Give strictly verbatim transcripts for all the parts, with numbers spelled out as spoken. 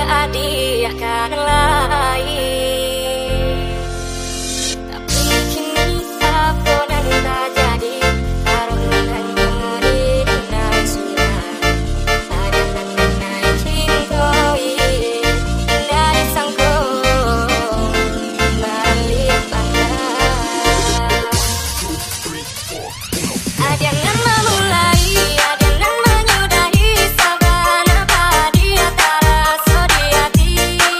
adik akan lain. Tapi kini apa yang terjadi, karena nyeri dan sudah ada mengenai cintoi dari sangko balik pandang. Ada yang memulai, ada yang menyudahi, sabar abadi antara sodi hati.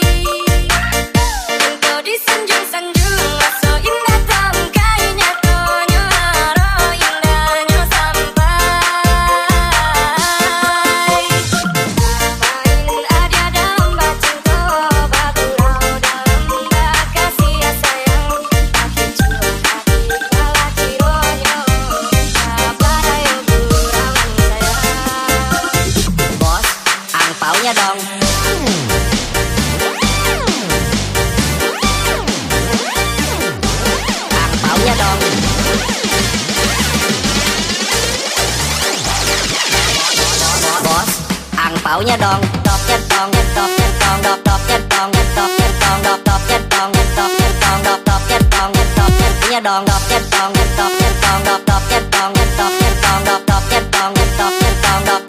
Engkau disanjung-sanjung, so indah tangkainya tonyo haro indahnya sampai. Apain ada dalam cinta, bagulau dalam kasih sayang. Makin cua hati kala cironyo, kabar ayo burawan sayang. Bos, angpaunya dong. Angpaunya dong. Bos, angpaunya dong. Dok centong, dok centong, dok dok centong, dok centong, dok dok centong, dok centong, dok dok centong, dok centongnya dong. Dok centong, dok centong, dok dok centong, dok centong, dok dok centong, dok centong, dok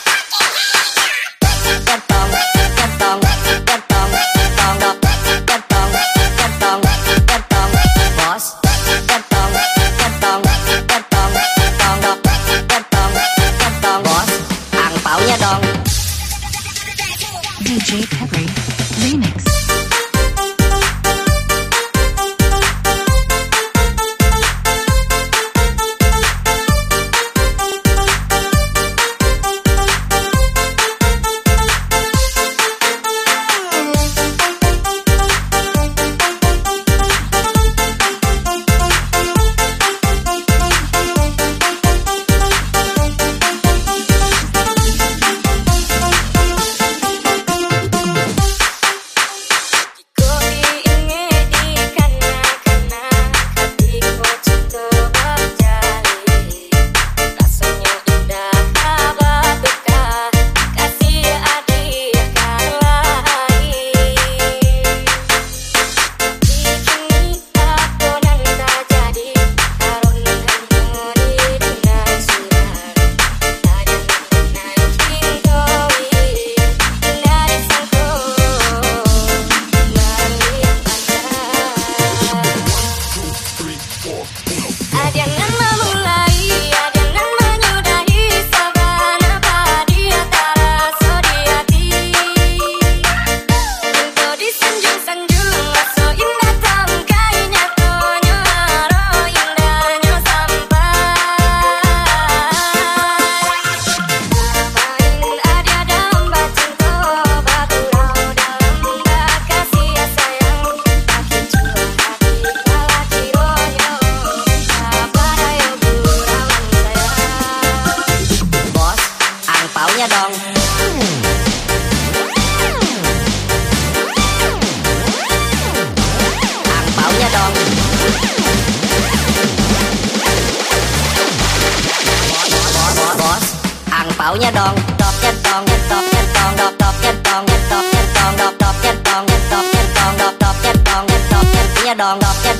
centong, centong, centong, centong, dok centong, centong, centong. Bos, centong, centong, centong, centong, dok centong, centong. Bos, angpaunya dong. D J Peppery Remix. Ada yang memulai, ada yang menyudahi, sabar abadi antara sodi hati. Engkau disanjung-sanjung, so indah tangkainya tonyo haro indahnya sampai. Apain ada dalam cinta, bagulau dalam kasih sayang. Makin cua hati kala cironyo, kabar ayo burawan sayang. Bos, angpaunya dong. Angpaunya dong. Bos, angpaunya dong. Dok centong, dok centong, dok dok centong, dok centong, dok dok centong, dok centong, dok dok centong, dok centongnya dong. Dok